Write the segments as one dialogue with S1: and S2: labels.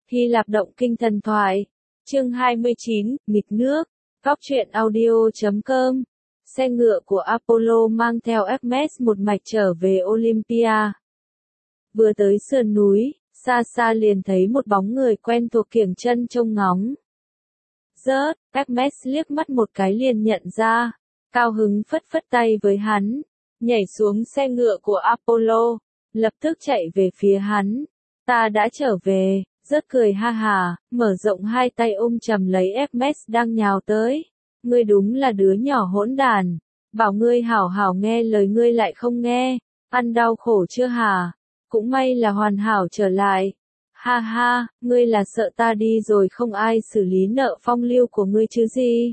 S1: Hy Lạp động kinh thần thoại. Chương 29, nghịch nước. Góc truyện audio.com. Xe ngựa của Apollo mang theo Hermes một mạch trở về Olympia. Vừa tới sườn núi, xa xa liền thấy một bóng người quen thuộc kiểng chân trông ngóng. Rớt, Hermes liếc mắt một cái liền nhận ra, cao hứng phất phất tay với hắn, nhảy xuống xe ngựa của Apollo, lập tức chạy về phía hắn. Ta đã trở về. Rớt cười ha hà, mở rộng hai tay ôm chầm lấy Hermes đang nhào tới. Ngươi đúng là đứa nhỏ hỗn đàn. Bảo ngươi hảo hảo nghe lời ngươi lại không nghe. Ăn đau khổ chưa hả? Cũng may là hoàn hảo trở lại. Ha ha, ngươi là sợ ta đi rồi không ai xử lý nợ phong lưu của ngươi chứ gì?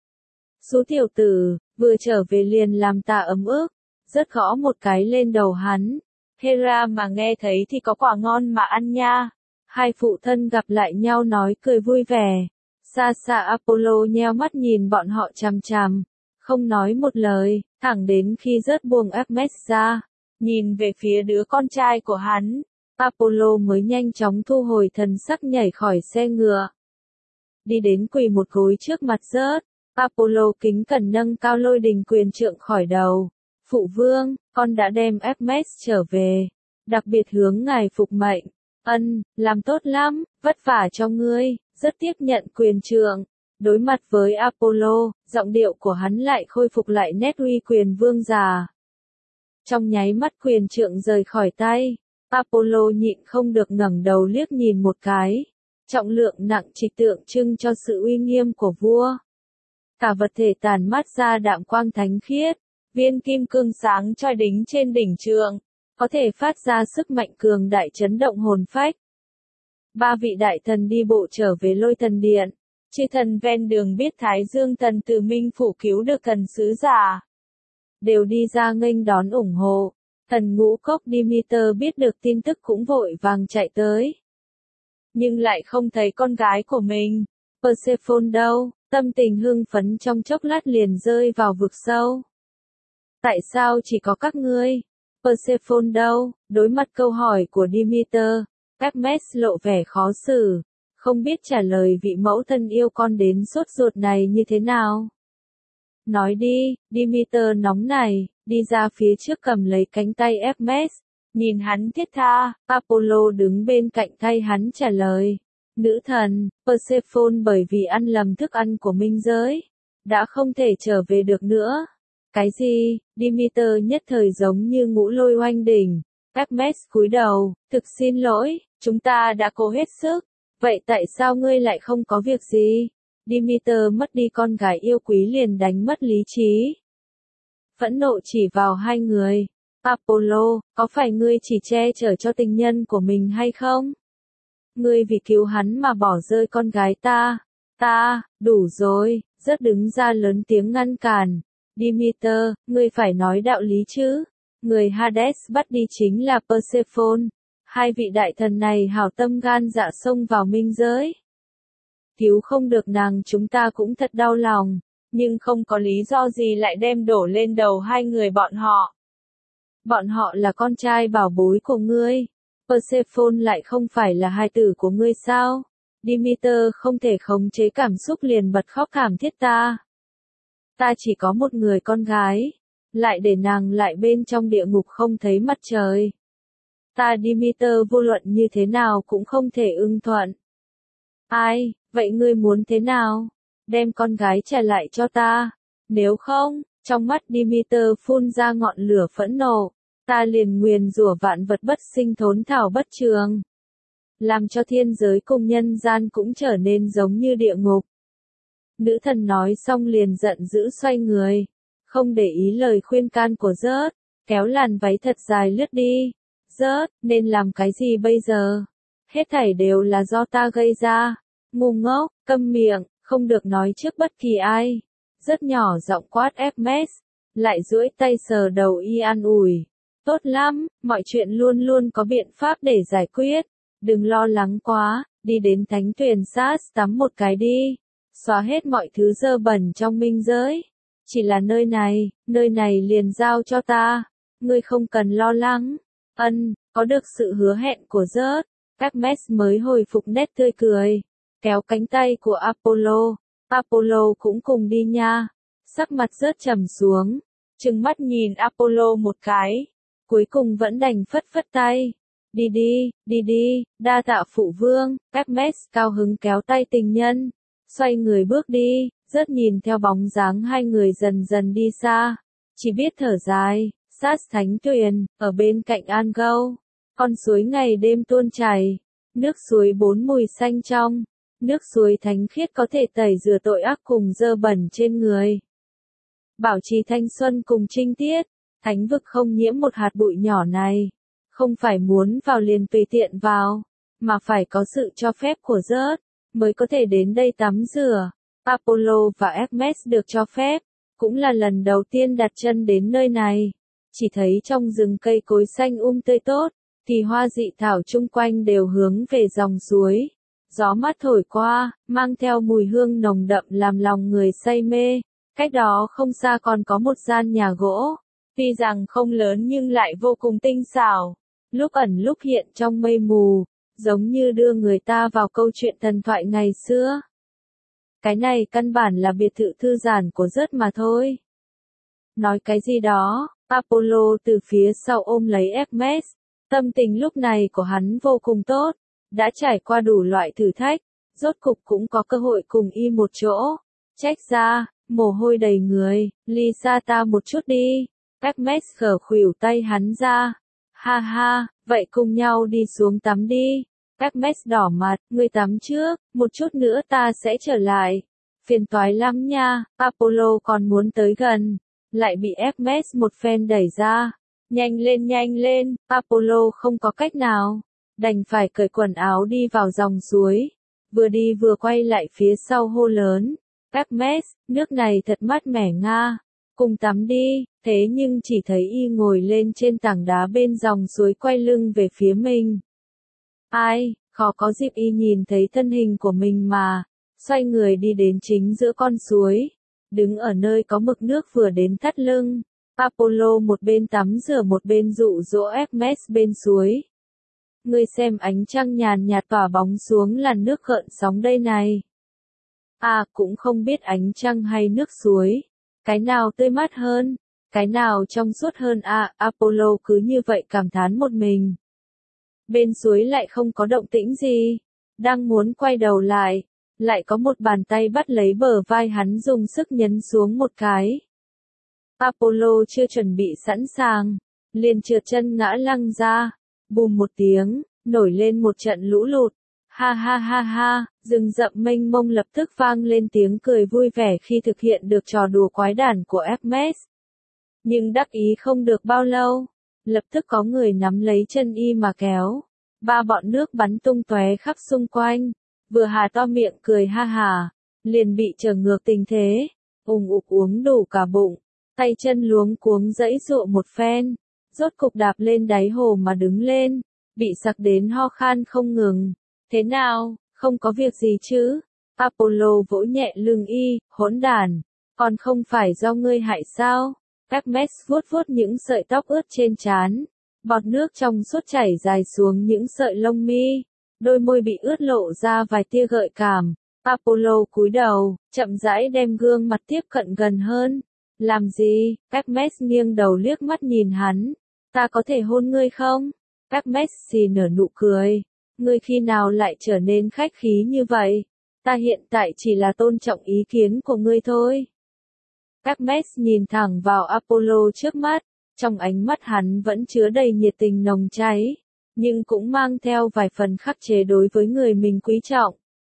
S1: Số tiểu tử, vừa trở về liền làm ta ấm ức. Rớt gõ một cái lên đầu hắn. Hera mà nghe thấy thì có quả ngon mà ăn nha. Hai phụ thân gặp lại nhau nói cười vui vẻ. Xa xa Apollo nheo mắt nhìn bọn họ chằm chằm, không nói một lời, thẳng đến khi rớt buông Hermes ra, nhìn về phía đứa con trai của hắn, Apollo mới nhanh chóng thu hồi thần sắc nhảy khỏi xe ngựa. Đi đến quỳ một gối trước mặt rớt, Apollo kính cẩn nâng cao lôi đình quyền trượng khỏi đầu. Phụ vương, con đã đem Hermes trở về, đặc biệt hướng ngài phục mệnh. Ân, làm tốt lắm, vất vả cho ngươi. Rất tiếp nhận quyền trượng. Đối mặt với Apollo, giọng điệu của hắn lại khôi phục lại nét uy quyền vương giả. Trong nháy mắt quyền trượng rời khỏi tay, Apollo nhịn không được ngẩng đầu liếc nhìn một cái. Trọng lượng nặng trịch tượng trưng cho sự uy nghiêm của vua. Cả vật thể tàn mát ra đạm quang thánh khiết, viên kim cương sáng chói đính trên đỉnh trượng, có thể phát ra sức mạnh cường đại chấn động hồn phách. Ba vị đại thần đi bộ trở về Lôi Thần Điện. Chư thần ven đường biết Thái Dương thần từ Minh Phủ cứu được thần sứ giả, đều đi ra nghênh đón ủng hộ. Thần Ngũ Cốc Demeter biết được tin tức cũng vội vàng chạy tới. Nhưng lại không thấy con gái của mình, Persephone đâu, tâm tình hưng phấn trong chốc lát liền rơi vào vực sâu. Tại sao chỉ có các ngươi? Persephone đâu? Đối mặt câu hỏi của Demeter, Hermes lộ vẻ khó xử, không biết trả lời vị mẫu thân yêu con đến sốt ruột này như thế nào. Nói đi, Demeter nóng này, đi ra phía trước cầm lấy cánh tay Hermes, nhìn hắn thiết tha. Apollo đứng bên cạnh thay hắn trả lời. Nữ thần, Persephone bởi vì ăn lầm thức ăn của minh giới, đã không thể trở về được nữa. Cái gì? Demeter nhất thời giống như ngũ lôi oanh đỉnh. Hermes cúi đầu, thực xin lỗi, chúng ta đã cố hết sức. Vậy tại sao ngươi lại không có việc gì? Demeter mất đi con gái yêu quý liền đánh mất lý trí. Phẫn nộ chỉ vào hai người. Apollo, có phải ngươi chỉ che chở cho tình nhân của mình hay không? Ngươi vì cứu hắn mà bỏ rơi con gái ta. Ta, đủ rồi, rất đứng ra lớn tiếng ngăn cản. Demeter, ngươi phải nói đạo lý chứ. Người Hades bắt đi chính là Persephone. Hai vị đại thần này hảo tâm gan dạ xông vào minh giới. Cứu không được nàng chúng ta cũng thật đau lòng, nhưng không có lý do gì lại đem đổ lên đầu hai người bọn họ. Bọn họ là con trai bảo bối của ngươi. Persephone lại không phải là hài tử của ngươi sao? Demeter không thể khống chế cảm xúc liền bật khóc thảm thiết ta. Ta chỉ có một người con gái, lại để nàng lại bên trong địa ngục không thấy mặt trời. Ta Demeter vô luận như thế nào cũng không thể ưng thuận. Ai, vậy ngươi muốn thế nào? Đem con gái trả lại cho ta. Nếu không, trong mắt Demeter phun ra ngọn lửa phẫn nộ, ta liền nguyền rủa vạn vật bất sinh thốn thảo bất trường. Làm cho thiên giới cùng nhân gian cũng trở nên giống như địa ngục. Nữ thần nói xong liền giận dữ xoay người, không để ý lời khuyên can của rớt, kéo làn váy thật dài lướt đi. Rớt, nên làm cái gì bây giờ? Hết thảy đều là do ta gây ra. Ngu ngốc, câm miệng, không được nói trước bất kỳ ai. Rất nhỏ giọng quát Hermes, lại duỗi tay sờ đầu y an ủi. Tốt lắm, mọi chuyện luôn luôn có biện pháp để giải quyết. Đừng lo lắng quá, đi đến thánh tuyền sát tắm một cái đi. Xóa hết mọi thứ dơ bẩn trong minh giới. Chỉ là nơi này liền giao cho ta. Ngươi không cần lo lắng. Ân, có được sự hứa hẹn của rớt. Hermes mới hồi phục nét tươi cười, kéo cánh tay của Apollo. Apollo cũng cùng đi nha. Sắc mặt rớt trầm xuống, trừng mắt nhìn Apollo một cái, cuối cùng vẫn đành phất phất tay. Đi đi, đi đi, đa tạ phụ vương. Hermes cao hứng kéo tay tình nhân, xoay người bước đi, rớt nhìn theo bóng dáng hai người dần dần đi xa, chỉ biết thở dài. Sát thánh tuyền, ở bên cạnh An Gâu, con suối ngày đêm tuôn chảy, nước suối bốn mùi xanh trong, nước suối thánh khiết có thể tẩy rửa tội ác cùng dơ bẩn trên người. Bảo trì thanh xuân cùng trinh tiết, thánh vực không nhiễm một hạt bụi nhỏ này, không phải muốn vào liền tùy tiện vào, mà phải có sự cho phép của rớt, mới có thể đến đây tắm rửa. Apollo và Hermes được cho phép, cũng là lần đầu tiên đặt chân đến nơi này. Chỉ thấy trong rừng cây cối xanh tươi tốt, thì hoa dị thảo chung quanh đều hướng về dòng suối. Gió mát thổi qua, mang theo mùi hương nồng đậm làm lòng người say mê. Cách đó không xa còn có một gian nhà gỗ, tuy rằng không lớn nhưng lại vô cùng tinh xảo, lúc ẩn lúc hiện trong mây mù, giống như đưa người ta vào câu chuyện thần thoại ngày xưa. Cái này căn bản là biệt thự thư giãn của rớt mà thôi. Nói cái gì đó, Apollo từ phía sau ôm lấy Hermes, tâm tình lúc này của hắn vô cùng tốt, đã trải qua đủ loại thử thách, rốt cục cũng có cơ hội cùng y một chỗ. Trách ra, mồ hôi đầy người, ly xa ta một chút đi. Hermes khở khuỷu tay hắn ra. Ha ha, vậy cùng nhau đi xuống tắm đi. Hermes đỏ mặt, ngươi tắm trước, một chút nữa ta sẽ trở lại. Phiền toái lắm nha. Apollo còn muốn tới gần, lại bị Hermes một phen đẩy ra. Nhanh lên, Apollo không có cách nào, đành phải cởi quần áo đi vào dòng suối. Vừa đi vừa quay lại phía sau hô lớn. Hermes, nước này thật mát mẻ nga, cùng tắm đi. Thế nhưng chỉ thấy y ngồi lên trên tảng đá bên dòng suối quay lưng về phía mình. Ai, khó có dịp y nhìn thấy thân hình của mình mà, xoay người đi đến chính giữa con suối, đứng ở nơi có mực nước vừa đến thắt lưng. Apollo một bên tắm rửa một bên dụ dỗ Hermes bên suối. Ngươi xem ánh trăng nhàn nhạt tỏa bóng xuống làn nước gợn sóng đây này. À, cũng không biết ánh trăng hay nước suối, cái nào tươi mát hơn, cái nào trong suốt hơn à. Apollo cứ như vậy cảm thán một mình. Bên suối lại không có động tĩnh gì, đang muốn quay đầu lại có một bàn tay bắt lấy bờ vai hắn dùng sức nhấn xuống một cái. Apollo chưa chuẩn bị sẵn sàng, liền trượt chân ngã lăn ra, bùm một tiếng, nổi lên một trận lũ lụt. Ha ha ha ha, rừng rậm mênh mông lập tức vang lên tiếng cười vui vẻ khi thực hiện được trò đùa quái đản của Hermes. Nhưng đắc ý không được bao lâu, lập tức có người nắm lấy chân y mà kéo. Ba bọn nước bắn tung tóe khắp xung quanh, vừa hà to miệng cười ha hà, liền bị trở ngược tình thế, uống đủ cả bụng, tay chân luống cuống giãy giụa một phen, rốt cục đạp lên đáy hồ mà đứng lên, bị sặc đến ho khan không ngừng. Thế nào, không có việc gì chứ? Apollo vỗ nhẹ lưng y, hỗn đản, còn không phải do ngươi hại sao? Hermes vuốt vuốt những sợi tóc ướt trên trán, bọt nước trong suốt chảy dài xuống những sợi lông mi, đôi môi bị ướt lộ ra vài tia gợi cảm. Apollo cúi đầu, chậm rãi đem gương mặt tiếp cận gần hơn. Làm gì? Hermes nghiêng đầu liếc mắt nhìn hắn. Ta có thể hôn ngươi không? Hermes xì nở nụ cười. Ngươi khi nào lại trở nên khách khí như vậy? Ta hiện tại chỉ là tôn trọng ý kiến của ngươi thôi. Hermes nhìn thẳng vào Apollo trước mắt, trong ánh mắt hắn vẫn chứa đầy nhiệt tình nồng cháy, nhưng cũng mang theo vài phần khắc chế đối với người mình quý trọng.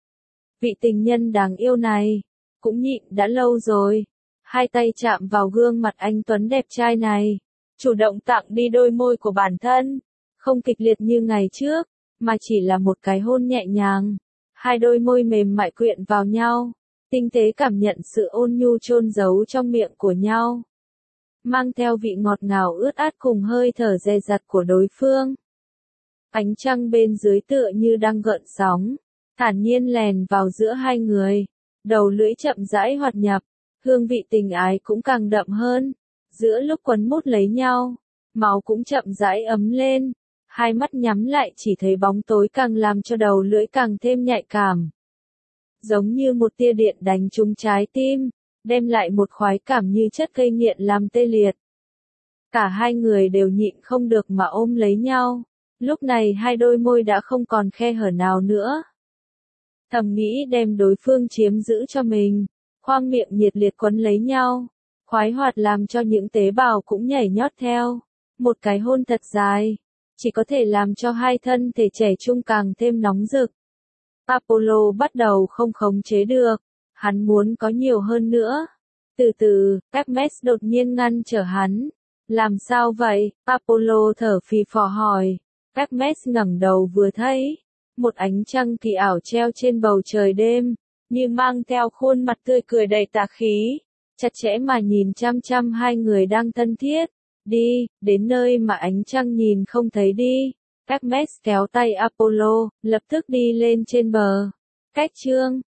S1: Vị tình nhân đáng yêu này, cũng nhịn đã lâu rồi. Hai tay chạm vào gương mặt anh tuấn đẹp trai này, chủ động tặng đi đôi môi của bản thân, không kịch liệt như ngày trước, mà chỉ là một cái hôn nhẹ nhàng. Hai đôi môi mềm mại quyện vào nhau, tinh tế cảm nhận sự ôn nhu chôn giấu trong miệng của nhau, mang theo vị ngọt ngào ướt át cùng hơi thở dè dặt của đối phương. Ánh trăng bên dưới tựa như đang gợn sóng, thản nhiên lèn vào giữa hai người, đầu lưỡi chậm rãi hoạt nhập, hương vị tình ái cũng càng đậm hơn. Giữa lúc quấn mút lấy nhau, máu cũng chậm rãi ấm lên, hai mắt nhắm lại chỉ thấy bóng tối càng làm cho đầu lưỡi càng thêm nhạy cảm. Giống như một tia điện đánh trúng trái tim, đem lại một khoái cảm như chất gây nghiện làm tê liệt. Cả hai người đều nhịn không được mà ôm lấy nhau, lúc này hai đôi môi đã không còn khe hở nào nữa. Thầm nghĩ đem đối phương chiếm giữ cho mình, khoang miệng nhiệt liệt quấn lấy nhau, khoái hoạt làm cho những tế bào cũng nhảy nhót theo. Một cái hôn thật dài, chỉ có thể làm cho hai thân thể trẻ trung càng thêm nóng rực. Apollo bắt đầu không khống chế được, hắn muốn có nhiều hơn nữa. Từ từ, Hermes đột nhiên ngăn trở hắn. Làm sao vậy? Apollo thở phì phò hỏi. Hermes ngẩng đầu vừa thấy, một ánh trăng kỳ ảo treo trên bầu trời đêm, như mang theo khuôn mặt tươi cười đầy tà khí, chặt chẽ mà nhìn chăm chăm hai người đang thân thiết. Đi, đến nơi mà ánh trăng nhìn không thấy đi. Hermes kéo tay Apollo, lập tức đi lên trên bờ. Cách chương